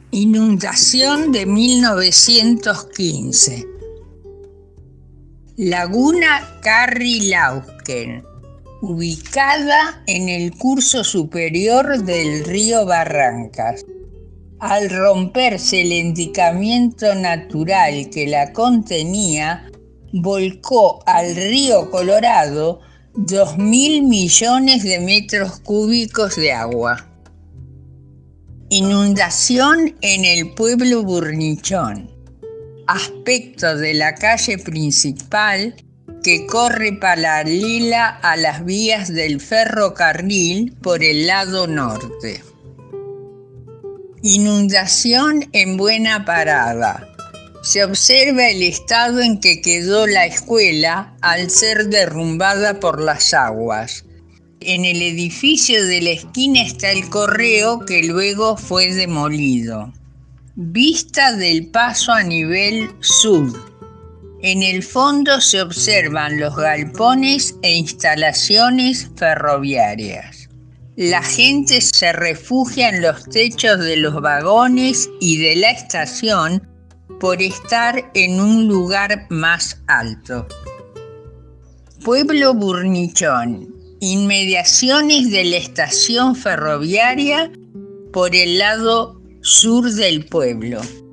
Inundación de 1915. Laguna Carrilauken, ubicada en el curso superior del río Barrancas. Al romperse el enticamiento natural que la contenía, volcó al río Colorado 2.000 millones de metros cúbicos de agua. Inundación en el pueblo Burnichón, aspecto de la calle principal que corre paralela a las vías del ferrocarril por el lado norte. Inundación en Buena Parada. Se observa el estado en que quedó la escuela al ser derrumbada por las aguas. En el edificio de la esquina está el correo que luego fue demolido. Vista del paso a nivel sur. En el fondo se observan los galpones e instalaciones ferroviarias. La gente se refugia en los techos de los vagones y de la estación por estar en un lugar más alto. Pueblo Burnichón. Inmediaciones de la estación ferroviaria por el lado sur del pueblo.